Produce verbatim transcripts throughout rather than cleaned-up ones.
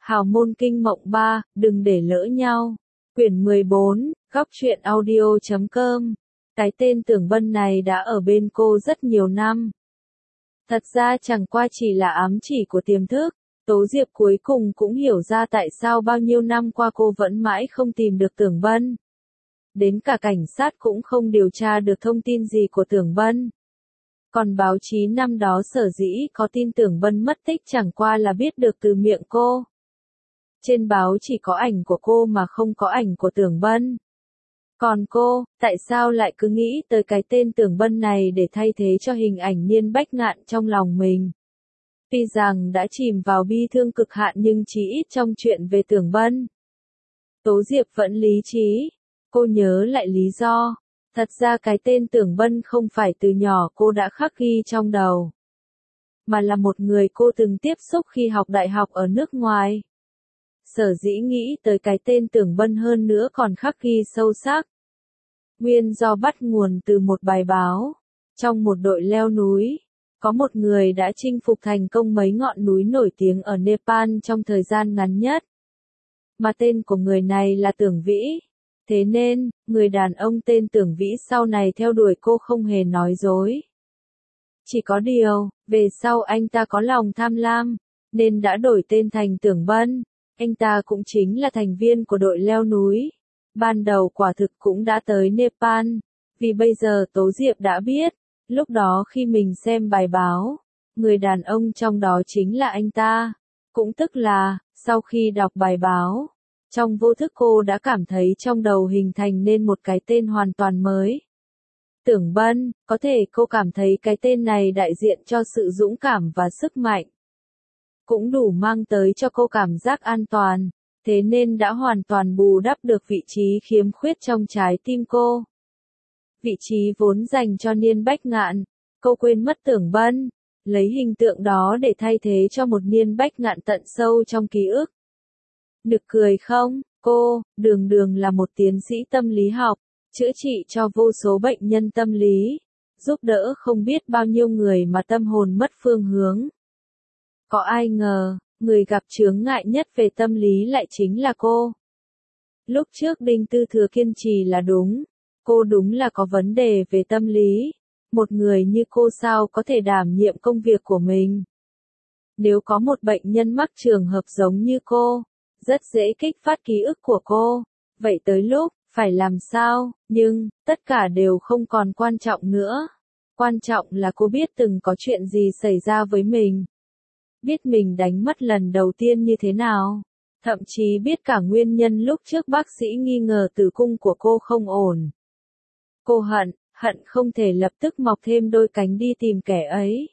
Hào môn kinh mộng ba, đừng để lỡ nhau. Quyển mười bốn, góc truyện audio chấm com. Cái tên Tưởng Bân này đã ở bên cô rất nhiều năm. Thật ra chẳng qua chỉ là ám chỉ của tiềm thức. Tố Diệp cuối cùng cũng hiểu ra tại sao bao nhiêu năm qua cô vẫn mãi không tìm được Tưởng Bân. Đến cả cảnh sát cũng không điều tra được thông tin gì của Tưởng Bân. Còn báo chí năm đó sở dĩ có tin Tưởng Bân mất tích chẳng qua là biết được từ miệng cô. Trên báo chỉ có ảnh của cô mà không có ảnh của Tưởng Bân. Còn cô, tại sao lại cứ nghĩ tới cái tên Tưởng Bân này để thay thế cho hình ảnh Niên Bách Ngạn trong lòng mình? Tuy rằng đã chìm vào bi thương cực hạn nhưng chỉ ít trong chuyện về Tưởng Bân, Tố Diệp vẫn lý trí. Cô nhớ lại lý do. Thật ra cái tên Tưởng Bân không phải từ nhỏ cô đã khắc ghi trong đầu, mà là một người cô từng tiếp xúc khi học đại học ở nước ngoài. Sở dĩ nghĩ tới cái tên Tưởng Bân hơn nữa còn khắc ghi sâu sắc. Nguyên do bắt nguồn từ một bài báo. Trong một đội leo núi, có một người đã chinh phục thành công mấy ngọn núi nổi tiếng ở Nepal trong thời gian ngắn nhất. Mà tên của người này là Tưởng Vĩ. Thế nên, người đàn ông tên Tưởng Vĩ sau này theo đuổi cô không hề nói dối. Chỉ có điều, về sau anh ta có lòng tham lam, nên đã đổi tên thành Tưởng Bân. Anh ta cũng chính là thành viên của đội leo núi. Ban đầu quả thực cũng đã tới Nepal. Vì bây giờ Tố Diệp đã biết, lúc đó khi mình xem bài báo, người đàn ông trong đó chính là anh ta. Cũng tức là, sau khi đọc bài báo, trong vô thức cô đã cảm thấy trong đầu hình thành nên một cái tên hoàn toàn mới. Tưởng Bân, có thể cô cảm thấy cái tên này đại diện cho sự dũng cảm và sức mạnh. Cũng đủ mang tới cho cô cảm giác an toàn, thế nên đã hoàn toàn bù đắp được vị trí khiếm khuyết trong trái tim cô. Vị trí vốn dành cho Niên Bách Ngạn, cô quên mất Tưởng Bân, lấy hình tượng đó để thay thế cho một Niên Bách Ngạn tận sâu trong ký ức. Nực cười không, cô, đường đường là một tiến sĩ tâm lý học, chữa trị cho vô số bệnh nhân tâm lý, giúp đỡ không biết bao nhiêu người mà tâm hồn mất phương hướng. Có ai ngờ, người gặp chướng ngại nhất về tâm lý lại chính là cô. Lúc trước Đinh Tư Thừa kiên trì là đúng, cô đúng là có vấn đề về tâm lý, một người như cô sao có thể đảm nhiệm công việc của mình. Nếu có một bệnh nhân mắc trường hợp giống như cô, rất dễ kích phát ký ức của cô, vậy tới lúc, phải làm sao, nhưng, tất cả đều không còn quan trọng nữa. Quan trọng là cô biết từng có chuyện gì xảy ra với mình. Biết mình đánh mất lần đầu tiên như thế nào. Thậm chí biết cả nguyên nhân lúc trước bác sĩ nghi ngờ tử cung của cô không ổn. Cô hận, hận không thể lập tức mọc thêm đôi cánh đi tìm kẻ ấy.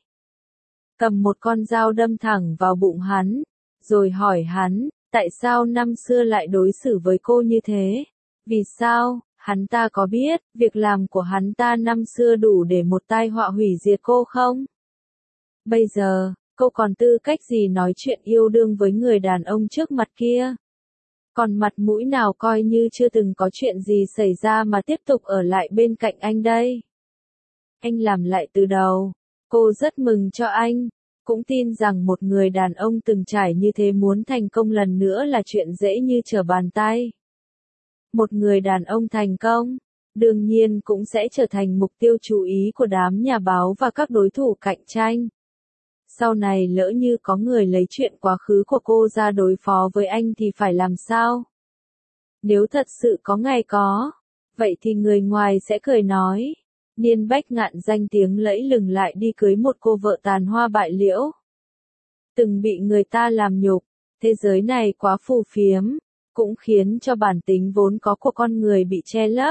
Cầm một con dao đâm thẳng vào bụng hắn, rồi hỏi hắn, tại sao năm xưa lại đối xử với cô như thế? Vì sao? Hắn ta có biết, việc làm của hắn ta năm xưa đủ để một tai họa hủy diệt cô không? Bây giờ, cô còn tư cách gì nói chuyện yêu đương với người đàn ông trước mặt kia? Còn mặt mũi nào coi như chưa từng có chuyện gì xảy ra mà tiếp tục ở lại bên cạnh anh đây? Anh làm lại từ đầu. Cô rất mừng cho anh. Cũng tin rằng một người đàn ông từng trải như thế muốn thành công lần nữa là chuyện dễ như trở bàn tay. Một người đàn ông thành công, đương nhiên cũng sẽ trở thành mục tiêu chú ý của đám nhà báo và các đối thủ cạnh tranh. Sau này lỡ như có người lấy chuyện quá khứ của cô ra đối phó với anh thì phải làm sao? Nếu thật sự có ngày có, vậy thì người ngoài sẽ cười nói, Niên Bách Ngạn danh tiếng lẫy lừng lại đi cưới một cô vợ tàn hoa bại liễu. Từng bị người ta làm nhục, thế giới này quá phù phiếm, cũng khiến cho bản tính vốn có của con người bị che lấp.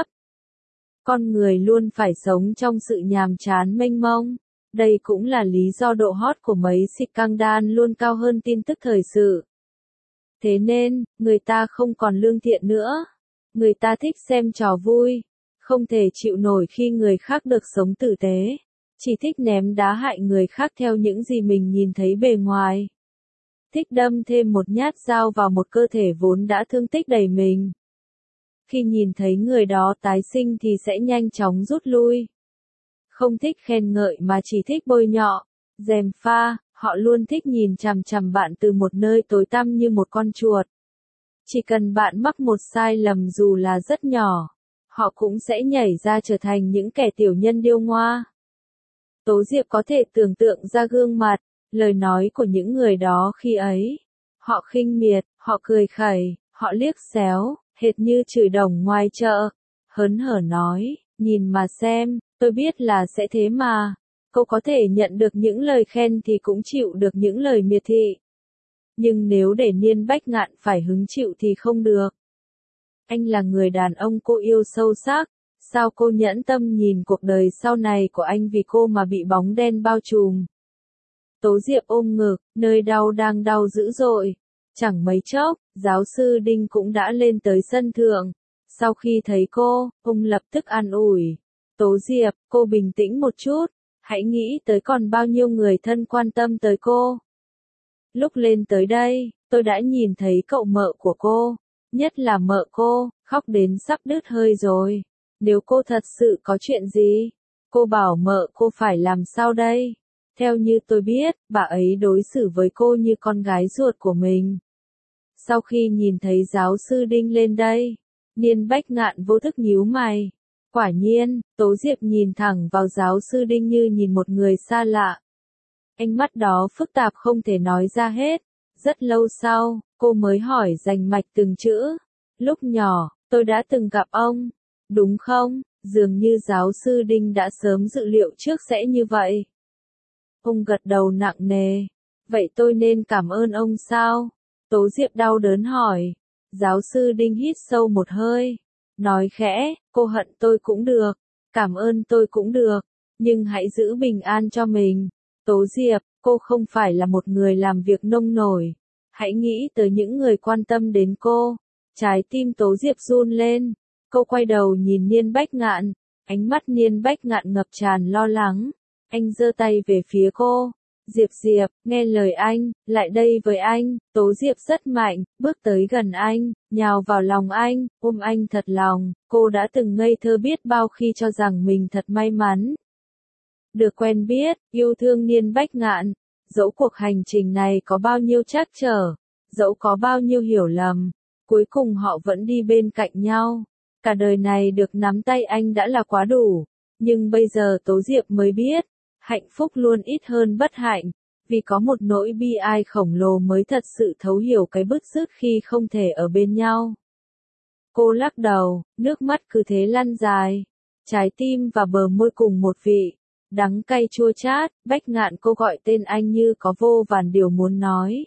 Con người luôn phải sống trong sự nhàm chán mênh mông. Đây cũng là lý do độ hot của mấy scandal luôn cao hơn tin tức thời sự. Thế nên, người ta không còn lương thiện nữa. Người ta thích xem trò vui. Không thể chịu nổi khi người khác được sống tử tế. Chỉ thích ném đá hại người khác theo những gì mình nhìn thấy bề ngoài. Thích đâm thêm một nhát dao vào một cơ thể vốn đã thương tích đầy mình. Khi nhìn thấy người đó tái sinh thì sẽ nhanh chóng rút lui. Không thích khen ngợi mà chỉ thích bôi nhọ, gièm pha, Họ luôn thích nhìn chằm chằm bạn từ một nơi tối tăm như một con chuột. Chỉ cần bạn mắc một sai lầm dù là rất nhỏ, họ cũng sẽ nhảy ra trở thành những kẻ tiểu nhân điêu ngoa. Tố Diệp có thể tưởng tượng ra gương mặt, lời nói của những người đó khi ấy. Họ khinh miệt, họ cười khẩy, họ liếc xéo, hệt như chửi đồng ngoài chợ. Hớn hở nói, nhìn mà xem, tôi biết là sẽ thế mà. Cô có thể nhận được những lời khen thì cũng chịu được những lời miệt thị. Nhưng nếu để Niên Bách Ngạn phải hứng chịu thì không được. Anh là người đàn ông cô yêu sâu sắc. Sao cô nhẫn tâm nhìn cuộc đời sau này của anh vì cô mà bị bóng đen bao trùm? Tố Diệp ôm ngực, nơi đau đang đau dữ dội. Chẳng mấy chốc, giáo sư Đinh cũng đã lên tới sân thượng. Sau khi thấy cô, ông lập tức an ủi. Tố Diệp, cô bình tĩnh một chút. Hãy nghĩ tới còn bao nhiêu người thân quan tâm tới cô. Lúc lên tới đây, tôi đã nhìn thấy cậu mợ của cô. Nhất là mợ cô, khóc đến sắp đứt hơi rồi. Nếu cô thật sự có chuyện gì, cô bảo mợ cô phải làm sao đây? Theo như tôi biết, bà ấy đối xử với cô như con gái ruột của mình. Sau khi nhìn thấy giáo sư Đinh lên đây, Niên Bách Ngạn vô thức nhíu mày. Quả nhiên, Tố Diệp nhìn thẳng vào giáo sư Đinh như nhìn một người xa lạ. Ánh mắt đó phức tạp không thể nói ra hết. Rất lâu sau, cô mới hỏi rành mạch từng chữ. Lúc nhỏ, tôi đã từng gặp ông. Đúng không? Dường như giáo sư Đinh đã sớm dự liệu trước sẽ như vậy. Ông gật đầu nặng nề. Vậy tôi nên cảm ơn ông sao? Tố Diệp đau đớn hỏi. Giáo sư Đinh hít sâu một hơi. Nói khẽ, cô hận tôi cũng được. Cảm ơn tôi cũng được. Nhưng hãy giữ bình an cho mình. Tố Diệp, cô không phải là một người làm việc nông nổi. Hãy nghĩ tới những người quan tâm đến cô. Trái tim Tố Diệp run lên. Cô quay đầu nhìn Niên Bách Ngạn, ánh mắt Niên Bách Ngạn ngập tràn lo lắng. Anh giơ tay về phía cô. Diệp Diệp, nghe lời anh, lại đây với anh. Tố Diệp rất mạnh, bước tới gần anh, nhào vào lòng anh, ôm anh thật lòng. Cô đã từng ngây thơ biết bao khi cho rằng mình thật may mắn. Được quen biết, yêu thương Niên Bách Ngạn. Dẫu cuộc hành trình này có bao nhiêu trắc trở, dẫu có bao nhiêu hiểu lầm, cuối cùng họ vẫn đi bên cạnh nhau. Cả đời này được nắm tay anh đã là quá đủ, nhưng bây giờ Tố Diệp mới biết, hạnh phúc luôn ít hơn bất hạnh, vì có một nỗi bi ai khổng lồ mới thật sự thấu hiểu cái bứt rứt khi không thể ở bên nhau. Cô lắc đầu, nước mắt cứ thế lăn dài, trái tim và bờ môi cùng một vị, đắng cay chua chát. Bách Ngạn cô gọi tên anh như có vô vàn điều muốn nói.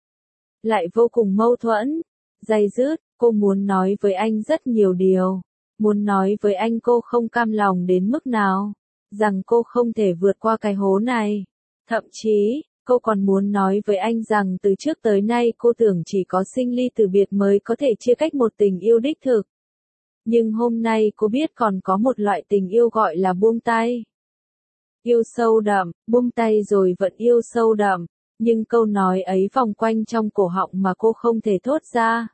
Lại vô cùng mâu thuẫn, day dứt. Cô muốn nói với anh rất nhiều điều. Muốn nói với anh cô không cam lòng đến mức nào. Rằng cô không thể vượt qua cái hố này. Thậm chí, cô còn muốn nói với anh rằng từ trước tới nay cô tưởng chỉ có sinh ly từ biệt mới có thể chia cách một tình yêu đích thực. Nhưng hôm nay cô biết còn có một loại tình yêu gọi là buông tay. Yêu sâu đậm, buông tay rồi vẫn yêu sâu đậm. Nhưng câu nói ấy vòng quanh trong cổ họng mà cô không thể thốt ra.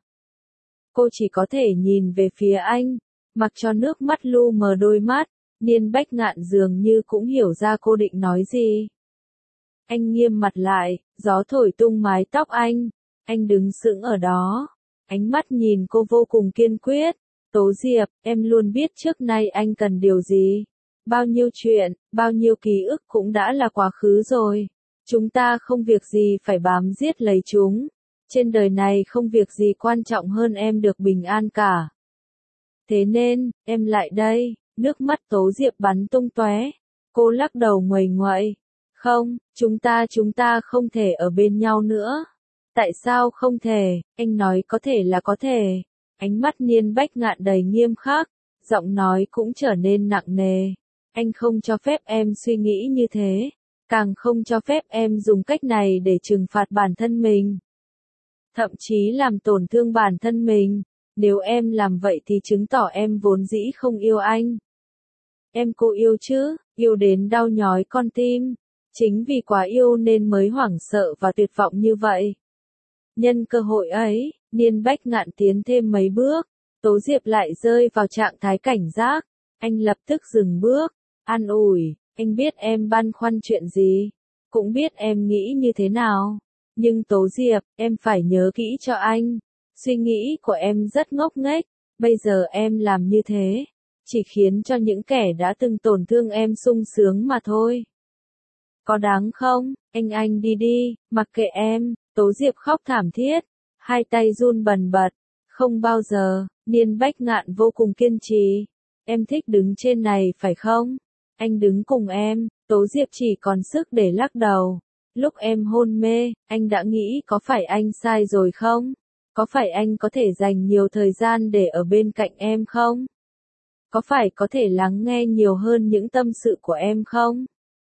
Cô chỉ có thể nhìn về phía anh, mặc cho nước mắt lu mờ đôi mắt. Niên Bách Ngạn dường như cũng hiểu ra cô định nói gì. Anh nghiêm mặt lại, gió thổi tung mái tóc anh. Anh đứng sững ở đó, ánh mắt nhìn cô vô cùng kiên quyết. Tố Diệp, em luôn biết trước nay anh cần điều gì. Bao nhiêu chuyện, bao nhiêu ký ức cũng đã là quá khứ rồi. Chúng ta không việc gì phải bám giết lấy chúng. Trên đời này không việc gì quan trọng hơn em được bình an cả. Thế nên, em lại đây. Nước mắt Tố Diệp bắn tung tóe. Cô lắc đầu nguầy nguậy. Không, chúng ta chúng ta không thể ở bên nhau nữa. Tại sao không thể? Anh nói có thể là có thể. Ánh mắt Niên Bách Ngạn đầy nghiêm khắc. Giọng nói cũng trở nên nặng nề. Anh không cho phép em suy nghĩ như thế. Càng không cho phép em dùng cách này để trừng phạt bản thân mình. Thậm chí làm tổn thương bản thân mình. Nếu em làm vậy thì chứng tỏ em vốn dĩ không yêu anh. Em cô yêu chứ, yêu đến đau nhói con tim. Chính vì quá yêu nên mới hoảng sợ và tuyệt vọng như vậy. Nhân cơ hội ấy, Niên Bách Ngạn tiến thêm mấy bước. Tố Diệp lại rơi vào trạng thái cảnh giác. Anh lập tức dừng bước, an ủi, anh biết em băn khoăn chuyện gì. cũng biết em nghĩ như thế nào. Nhưng Tố Diệp, em phải nhớ kỹ cho anh. Suy nghĩ của em rất ngốc nghếch, bây giờ em làm như thế, chỉ khiến cho những kẻ đã từng tổn thương em sung sướng mà thôi. Có đáng không, anh anh đi đi, mặc kệ em, Tố Diệp khóc thảm thiết, hai tay run bần bật, không bao giờ, Niên Bách Ngạn vô cùng kiên trì. Em thích đứng trên này phải không? Anh đứng cùng em, Tố Diệp chỉ còn sức để lắc đầu. Lúc em hôn mê, anh đã nghĩ có phải anh sai rồi không? Có phải anh có thể dành nhiều thời gian để ở bên cạnh em không? Có phải có thể lắng nghe nhiều hơn những tâm sự của em không?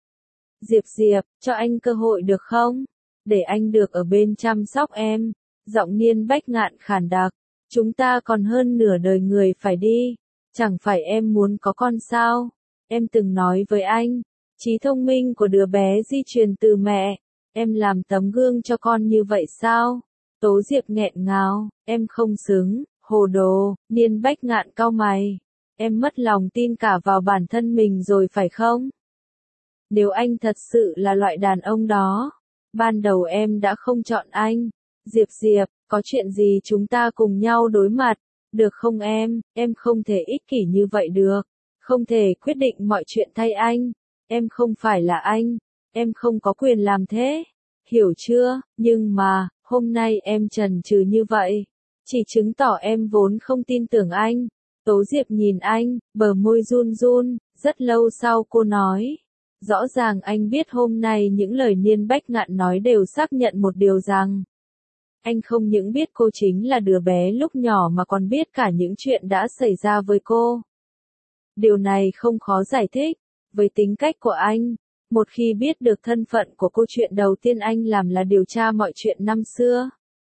Diệp Diệp, cho anh cơ hội được không? Để anh được ở bên chăm sóc em. Giọng Niên Bách Ngạn khàn đặc. Chúng ta còn hơn nửa đời người phải đi. Chẳng phải em muốn có con sao? Em từng nói với anh, trí thông minh của đứa bé di truyền từ mẹ. Em làm tấm gương cho con như vậy sao? Tố Diệp nghẹn ngào, em không xứng, hồ đồ. Niên Bách Ngạn cau mày. Em mất lòng tin cả vào bản thân mình rồi phải không? Nếu anh thật sự là loại đàn ông đó, ban đầu em đã không chọn anh. Diệp Diệp, có chuyện gì chúng ta cùng nhau đối mặt, được không em? Em không thể ích kỷ như vậy được, không thể quyết định mọi chuyện thay anh. Em không phải là anh, em không có quyền làm thế, hiểu chưa? Nhưng mà, hôm nay em chần chừ như vậy, chỉ chứng tỏ em vốn không tin tưởng anh. Tố Diệp nhìn anh, bờ môi run run, rất lâu sau cô nói. Rõ ràng anh biết hôm nay những lời Niên Bách Ngạn nói đều xác nhận một điều rằng, anh không những biết cô chính là đứa bé lúc nhỏ mà còn biết cả những chuyện đã xảy ra với cô. Điều này không khó giải thích, với tính cách của anh, một khi biết được thân phận của cô, chuyện đầu tiên anh làm là điều tra mọi chuyện năm xưa.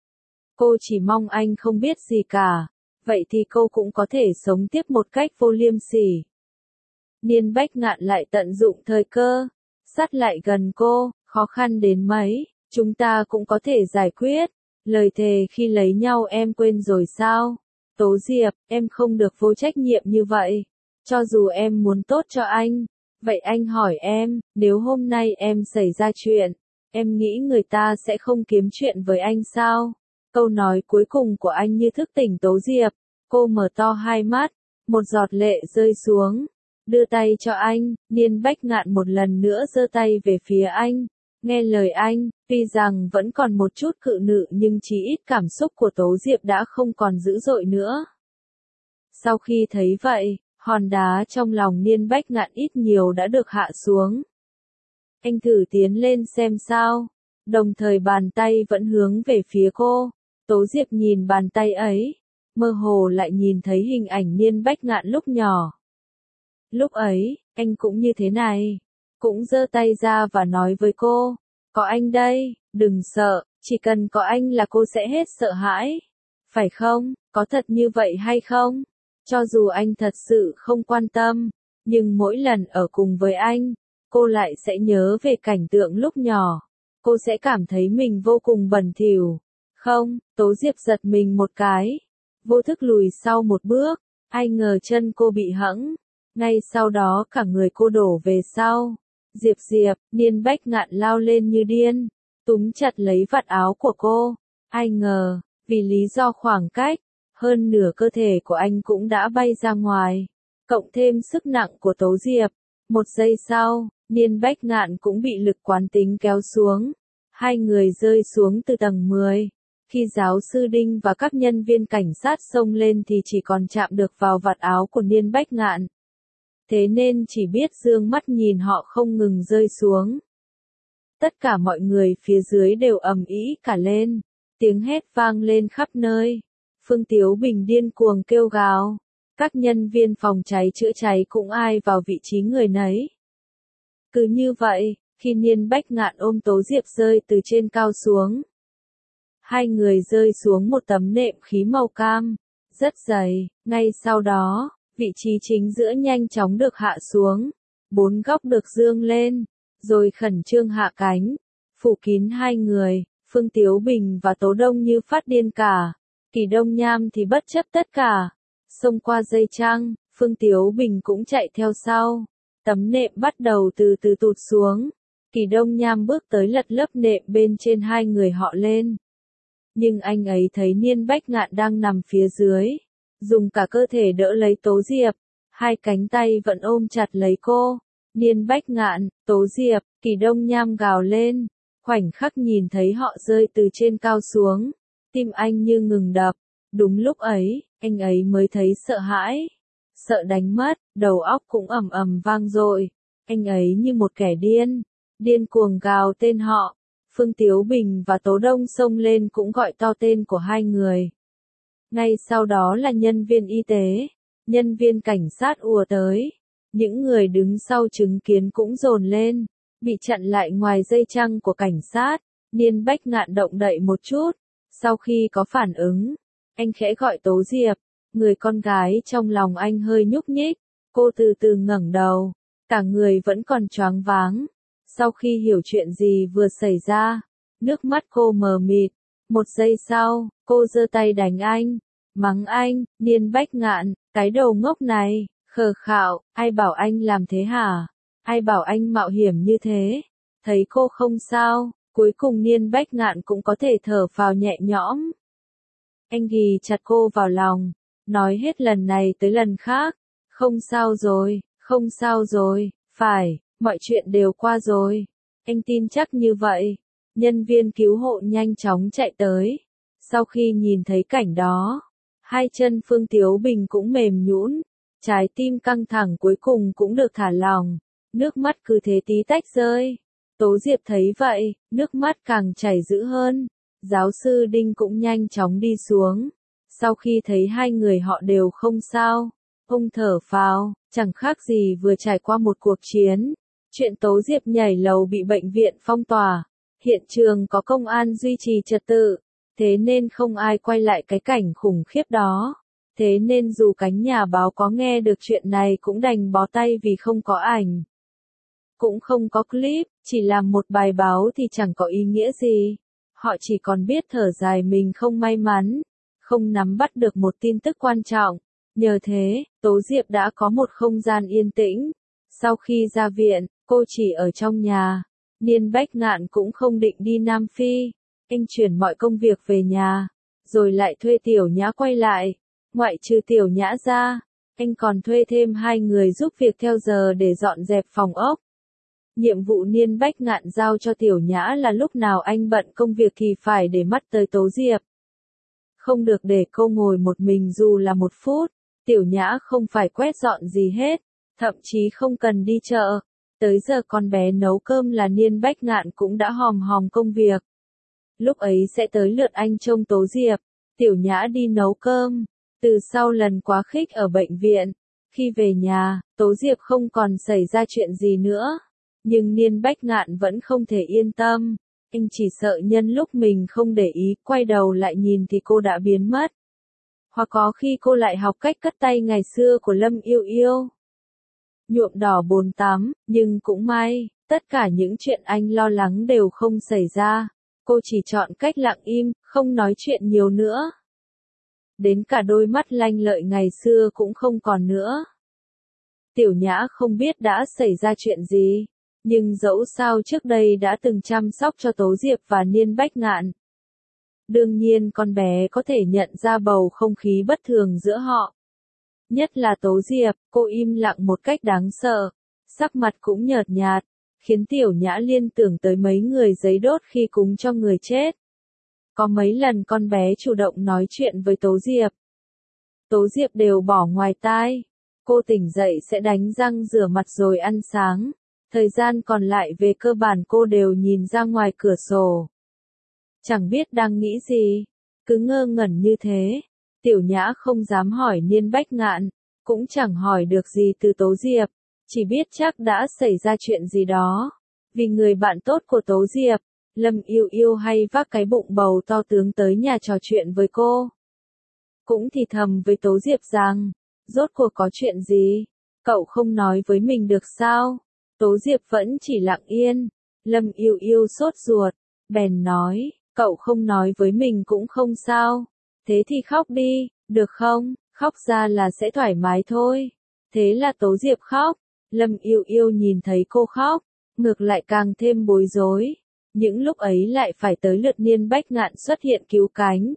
Cô chỉ mong anh không biết gì cả, vậy thì cô cũng có thể sống tiếp một cách vô liêm sỉ. Niên Bách Ngạn lại tận dụng thời cơ, sát lại gần cô, khó khăn đến mấy, chúng ta cũng có thể giải quyết. Lời thề khi lấy nhau em quên rồi sao? Tố Diệp, em không được vô trách nhiệm như vậy. Cho dù em muốn tốt cho anh, vậy anh hỏi em, nếu hôm nay em xảy ra chuyện, em nghĩ người ta sẽ không kiếm chuyện với anh sao? Câu nói cuối cùng của anh như thức tỉnh Tố Diệp, cô mở to hai mắt, một giọt lệ rơi xuống. Đưa tay cho anh, Niên Bách Ngạn một lần nữa giơ tay về phía anh. Nghe lời anh, tuy rằng vẫn còn một chút cự nữ nhưng chí ít cảm xúc của Tố Diệp đã không còn dữ dội nữa. Sau khi thấy vậy, hòn đá trong lòng Niên Bách Ngạn ít nhiều đã được hạ xuống. Anh thử tiến lên xem sao, đồng thời bàn tay vẫn hướng về phía cô. Tố Diệp nhìn bàn tay ấy, mơ hồ lại nhìn thấy hình ảnh Niên Bách Ngạn lúc nhỏ. Lúc ấy, anh cũng như thế này, cũng giơ tay ra và nói với cô, có anh đây, đừng sợ, chỉ cần có anh là cô sẽ hết sợ hãi. Phải không, có thật như vậy hay không? Cho dù anh thật sự không quan tâm, nhưng mỗi lần ở cùng với anh, cô lại sẽ nhớ về cảnh tượng lúc nhỏ. Cô sẽ cảm thấy mình vô cùng bẩn thỉu. Không, Tố Diệp giật mình một cái, vô thức lùi sau một bước, ai ngờ chân cô bị hẫng. Ngay sau đó cả người cô đổ về sau. Diệp Diệp, Niên Bách Ngạn lao lên như điên, túm chặt lấy vạt áo của cô. Ai ngờ, vì lý do khoảng cách, hơn nửa cơ thể của anh cũng đã bay ra ngoài. Cộng thêm sức nặng của Tố Diệp, một giây sau, Niên Bách Ngạn cũng bị lực quán tính kéo xuống. Hai người rơi xuống từ tầng mười. Khi giáo sư Đinh và các nhân viên cảnh sát xông lên thì chỉ còn chạm được vào vạt áo của Niên Bách Ngạn. Thế nên chỉ biết dương mắt nhìn họ không ngừng rơi xuống. Tất cả mọi người phía dưới đều ầm ĩ cả lên, tiếng hét vang lên khắp nơi. Phương Tiếu Bình điên cuồng kêu gào, các nhân viên phòng cháy chữa cháy cũng ai vào vị trí người nấy. Cứ như vậy, khi Niên Bách Ngạn ôm Tố Diệp rơi từ trên cao xuống, hai người rơi xuống một tấm nệm khí màu cam, rất dày, ngay sau đó, vị trí chính giữa nhanh chóng được hạ xuống, bốn góc được dương lên, rồi khẩn trương hạ cánh, phủ kín hai người. Phương Tiếu Bình và Tố Đông như phát điên cả, Kỳ Đông Nham thì bất chấp tất cả, xông qua dây trăng, Phương Tiếu Bình cũng chạy theo sau, tấm nệm bắt đầu từ từ tụt xuống, Kỳ Đông Nham bước tới lật lớp nệm bên trên hai người họ lên. Nhưng anh ấy thấy Niên Bách Ngạn đang nằm phía dưới, dùng cả cơ thể đỡ lấy Tố Diệp, hai cánh tay vẫn ôm chặt lấy cô. Niên Bách Ngạn, Tố Diệp, Kỳ Đông Nham gào lên, khoảnh khắc nhìn thấy họ rơi từ trên cao xuống, tim anh như ngừng đập. Đúng lúc ấy, anh ấy mới thấy sợ hãi, sợ đánh mất, đầu óc cũng ầm ầm vang dội. Anh ấy như một kẻ điên, điên cuồng gào tên họ. Phương Tiếu Bình và Tố Đông xông lên cũng gọi to tên của hai người. Ngay sau đó là nhân viên y tế, nhân viên cảnh sát ùa tới. Những người đứng sau chứng kiến cũng dồn lên, bị chặn lại ngoài dây chằng của cảnh sát. Niên Bách Ngạn động đậy một chút, sau khi có phản ứng, anh khẽ gọi Tố Diệp. Người con gái trong lòng anh hơi nhúc nhích, cô từ từ ngẩng đầu, cả người vẫn còn choáng váng. Sau khi hiểu chuyện gì vừa xảy ra, nước mắt cô mờ mịt. Một giây sau, cô giơ tay đánh anh, mắng anh. Niên Bách Ngạn, cái đầu ngốc này, khờ khạo, ai bảo anh làm thế hả? Ai bảo anh mạo hiểm như thế? Thấy cô không sao, cuối cùng Niên Bách Ngạn cũng có thể thở phào nhẹ nhõm. Anh ghì chặt cô vào lòng, nói hết lần này tới lần khác, không sao rồi, không sao rồi, phải, mọi chuyện đều qua rồi. Anh tin chắc như vậy. Nhân viên cứu hộ nhanh chóng chạy tới. Sau khi nhìn thấy cảnh đó, hai chân Phương Tiếu Bình cũng mềm nhũn, trái tim căng thẳng cuối cùng cũng được thả lỏng, nước mắt cứ thế tí tách rơi. Tố Diệp thấy vậy, nước mắt càng chảy dữ hơn. Giáo sư Đinh cũng nhanh chóng đi xuống. Sau khi thấy hai người họ đều không sao, ông thở phào, chẳng khác gì vừa trải qua một cuộc chiến. Chuyện Tố Diệp nhảy lầu bị bệnh viện phong tỏa, hiện trường có công an duy trì trật tự, thế nên không ai quay lại cái cảnh khủng khiếp đó. Thế nên dù cánh nhà báo có nghe được chuyện này cũng đành bó tay vì không có ảnh, cũng không có clip, chỉ làm một bài báo thì chẳng có ý nghĩa gì. Họ chỉ còn biết thở dài mình không may mắn, không nắm bắt được một tin tức quan trọng. Nhờ thế, Tố Diệp đã có một không gian yên tĩnh. Sau khi ra viện, cô chỉ ở trong nhà. Niên Bách Ngạn cũng không định đi Nam Phi. Anh chuyển mọi công việc về nhà, rồi lại thuê Tiểu Nhã quay lại. Ngoại trừ Tiểu Nhã ra, anh còn thuê thêm hai người giúp việc theo giờ để dọn dẹp phòng ốc. Nhiệm vụ Niên Bách Ngạn giao cho Tiểu Nhã là lúc nào anh bận công việc thì phải để mắt tới Tố Diệp. Không được để cô ngồi một mình dù là một phút. Tiểu Nhã không phải quét dọn gì hết, thậm chí không cần đi chợ. Tới giờ con bé nấu cơm là Niên Bách Ngạn cũng đã hòm hòm công việc. Lúc ấy sẽ tới lượt anh trông Tố Diệp. Tiểu Nhã đi nấu cơm. Từ sau lần quá khích ở bệnh viện, khi về nhà, Tố Diệp không còn xảy ra chuyện gì nữa. Nhưng Niên Bách Ngạn vẫn không thể yên tâm. Anh chỉ sợ nhân lúc mình không để ý, quay đầu lại nhìn thì cô đã biến mất. Hoặc có khi cô lại học cách cất tay ngày xưa của Lâm Yêu Yêu. Nhuộm đỏ bồn tắm, nhưng cũng may, tất cả những chuyện anh lo lắng đều không xảy ra. Cô chỉ chọn cách lặng im, không nói chuyện nhiều nữa. Đến cả đôi mắt lanh lợi ngày xưa cũng không còn nữa. Tiểu Nhã không biết đã xảy ra chuyện gì, nhưng dẫu sao trước đây đã từng chăm sóc cho Tố Diệp và Niên Bách Ngạn. Đương nhiên con bé có thể nhận ra bầu không khí bất thường giữa họ. Nhất là Tố Diệp, cô im lặng một cách đáng sợ, sắc mặt cũng nhợt nhạt, khiến Tiểu Nhã liên tưởng tới mấy người giấy đốt khi cúng cho người chết. Có mấy lần con bé chủ động nói chuyện với Tố Diệp. Tố Diệp đều bỏ ngoài tai. Cô tỉnh dậy sẽ đánh răng rửa mặt rồi ăn sáng. Thời gian còn lại về cơ bản cô đều nhìn ra ngoài cửa sổ. Chẳng biết đang nghĩ gì, cứ ngơ ngẩn như thế. Tiểu Nhã không dám hỏi Niên Bách Ngạn, cũng chẳng hỏi được gì từ Tố Diệp, chỉ biết chắc đã xảy ra chuyện gì đó. Vì người bạn tốt của Tố Diệp, Lâm Yêu Yêu hay vác cái bụng bầu to tướng tới nhà trò chuyện với cô. Cũng thì thầm với Tố Diệp rằng, rốt cuộc có chuyện gì, cậu không nói với mình được sao? Tố Diệp vẫn chỉ lặng yên. Lâm Yêu Yêu sốt ruột, bèn nói, cậu không nói với mình cũng không sao. Thế thì khóc đi, được không? Khóc ra là sẽ thoải mái thôi. Thế là Tố Diệp khóc. Lâm Yêu Yêu nhìn thấy cô khóc, ngược lại càng thêm bối rối. Những lúc ấy lại phải tới lượt Niên Bách Ngạn xuất hiện cứu cánh.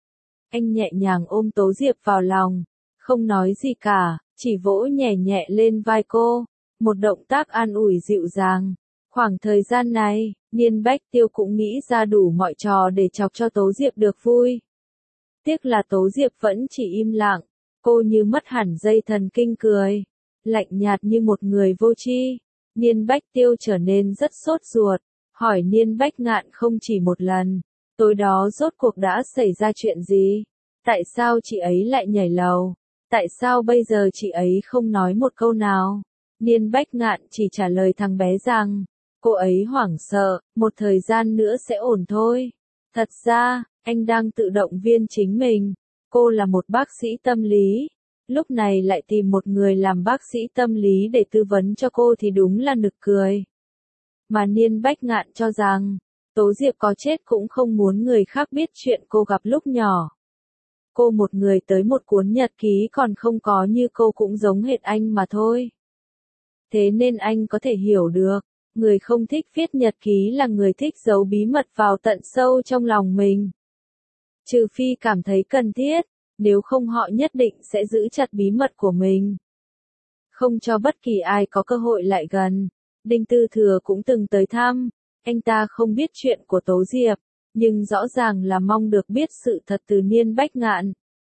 Anh nhẹ nhàng ôm Tố Diệp vào lòng, không nói gì cả, chỉ vỗ nhẹ nhẹ lên vai cô, một động tác an ủi dịu dàng. Khoảng thời gian này, Niên Bách Tiêu cũng nghĩ ra đủ mọi trò để chọc cho Tố Diệp được vui. Tiếc là Tố Diệp vẫn chỉ im lặng, cô như mất hẳn dây thần kinh cười, lạnh nhạt như một người vô tri. Niên Bách Tiêu trở nên rất sốt ruột, hỏi Niên Bách Ngạn không chỉ một lần, tối đó rốt cuộc đã xảy ra chuyện gì? Tại sao chị ấy lại nhảy lầu? Tại sao bây giờ chị ấy không nói một câu nào? Niên Bách Ngạn chỉ trả lời thằng bé rằng, cô ấy hoảng sợ, một thời gian nữa sẽ ổn thôi. Thật ra, anh đang tự động viên chính mình. Cô là một bác sĩ tâm lý, lúc này lại tìm một người làm bác sĩ tâm lý để tư vấn cho cô thì đúng là nực cười. Mà Niên Bách Ngạn cho rằng, Tố Diệp có chết cũng không muốn người khác biết chuyện cô gặp lúc nhỏ. Cô một người tới một cuốn nhật ký còn không có như cô cũng giống hệt anh mà thôi. Thế nên anh có thể hiểu được, người không thích viết nhật ký là người thích giấu bí mật vào tận sâu trong lòng mình. Trừ phi cảm thấy cần thiết, nếu không họ nhất định sẽ giữ chặt bí mật của mình. Không cho bất kỳ ai có cơ hội lại gần. Đinh Tư Thừa cũng từng tới thăm, anh ta không biết chuyện của Tố Diệp, nhưng rõ ràng là mong được biết sự thật từ Niên Bách Ngạn.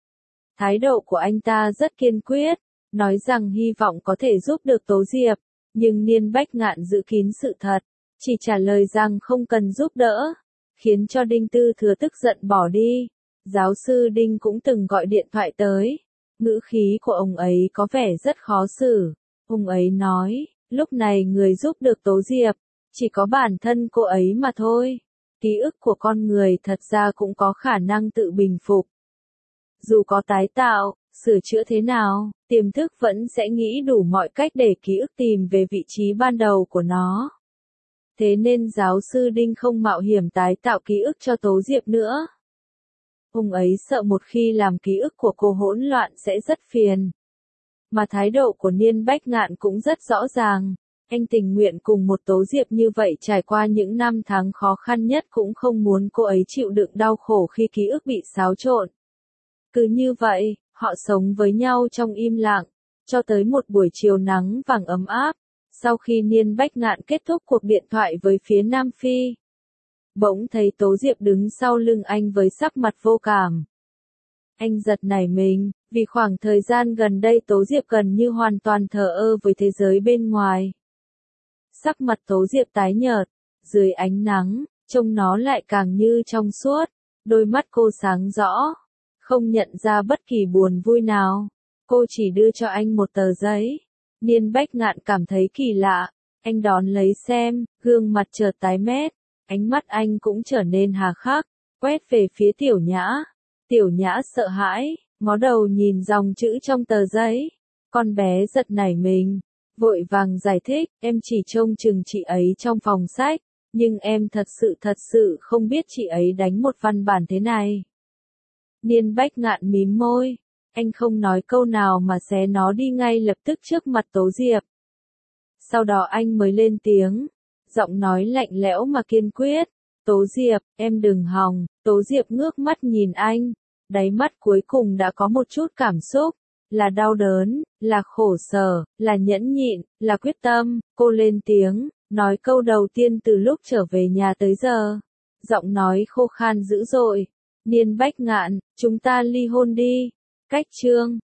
Thái độ của anh ta rất kiên quyết, nói rằng hy vọng có thể giúp được Tố Diệp, nhưng Niên Bách Ngạn giữ kín sự thật, chỉ trả lời rằng không cần giúp đỡ, khiến cho Đinh Tư Thừa tức giận bỏ đi. Giáo sư Đinh cũng từng gọi điện thoại tới, ngữ khí của ông ấy có vẻ rất khó xử. Ông ấy nói, lúc này người giúp được Tố Diệp, chỉ có bản thân cô ấy mà thôi. Ký ức của con người thật ra cũng có khả năng tự bình phục. Dù có tái tạo, sửa chữa thế nào, tiềm thức vẫn sẽ nghĩ đủ mọi cách để ký ức tìm về vị trí ban đầu của nó. Thế nên giáo sư Đinh không mạo hiểm tái tạo ký ức cho Tố Diệp nữa. Ông ấy sợ một khi làm ký ức của cô hỗn loạn sẽ rất phiền. Mà thái độ của Niên Bách Ngạn cũng rất rõ ràng. Anh tình nguyện cùng một Tố Diệp như vậy trải qua những năm tháng khó khăn nhất cũng không muốn cô ấy chịu đựng đau khổ khi ký ức bị xáo trộn. Cứ như vậy, họ sống với nhau trong im lặng, cho tới một buổi chiều nắng vàng ấm áp, sau khi Niên Bách Ngạn kết thúc cuộc điện thoại với phía Nam Phi. Bỗng thấy Tố Diệp đứng sau lưng anh với sắc mặt vô cảm. Anh giật nảy mình, vì khoảng thời gian gần đây Tố Diệp gần như hoàn toàn thờ ơ với thế giới bên ngoài. Sắc mặt Tố Diệp tái nhợt, dưới ánh nắng, trông nó lại càng như trong suốt, đôi mắt cô sáng rõ, không nhận ra bất kỳ buồn vui nào. Cô chỉ đưa cho anh một tờ giấy. Niên Bách Ngạn cảm thấy kỳ lạ, anh đón lấy xem, gương mặt chợt tái mét, ánh mắt anh cũng trở nên hà khắc, quét về phía Tiểu Nhã. Tiểu Nhã sợ hãi, ngó đầu nhìn dòng chữ trong tờ giấy. Con bé giật nảy mình, vội vàng giải thích, em chỉ trông chừng chị ấy trong phòng sách, nhưng em thật sự thật sự không biết chị ấy đánh một văn bản thế này. Niên Bách Ngạn mím môi, anh không nói câu nào mà xé nó đi ngay lập tức trước mặt Tố Diệp. Sau đó anh mới lên tiếng, giọng nói lạnh lẽo mà kiên quyết, Tố Diệp, em đừng hòng. Tố Diệp ngước mắt nhìn anh, đáy mắt cuối cùng đã có một chút cảm xúc, là đau đớn, là khổ sở, là nhẫn nhịn, là quyết tâm. Cô lên tiếng, nói câu đầu tiên từ lúc trở về nhà tới giờ, giọng nói khô khan dữ dội. Niên Bách Ngạn, chúng ta ly hôn đi. Cách chương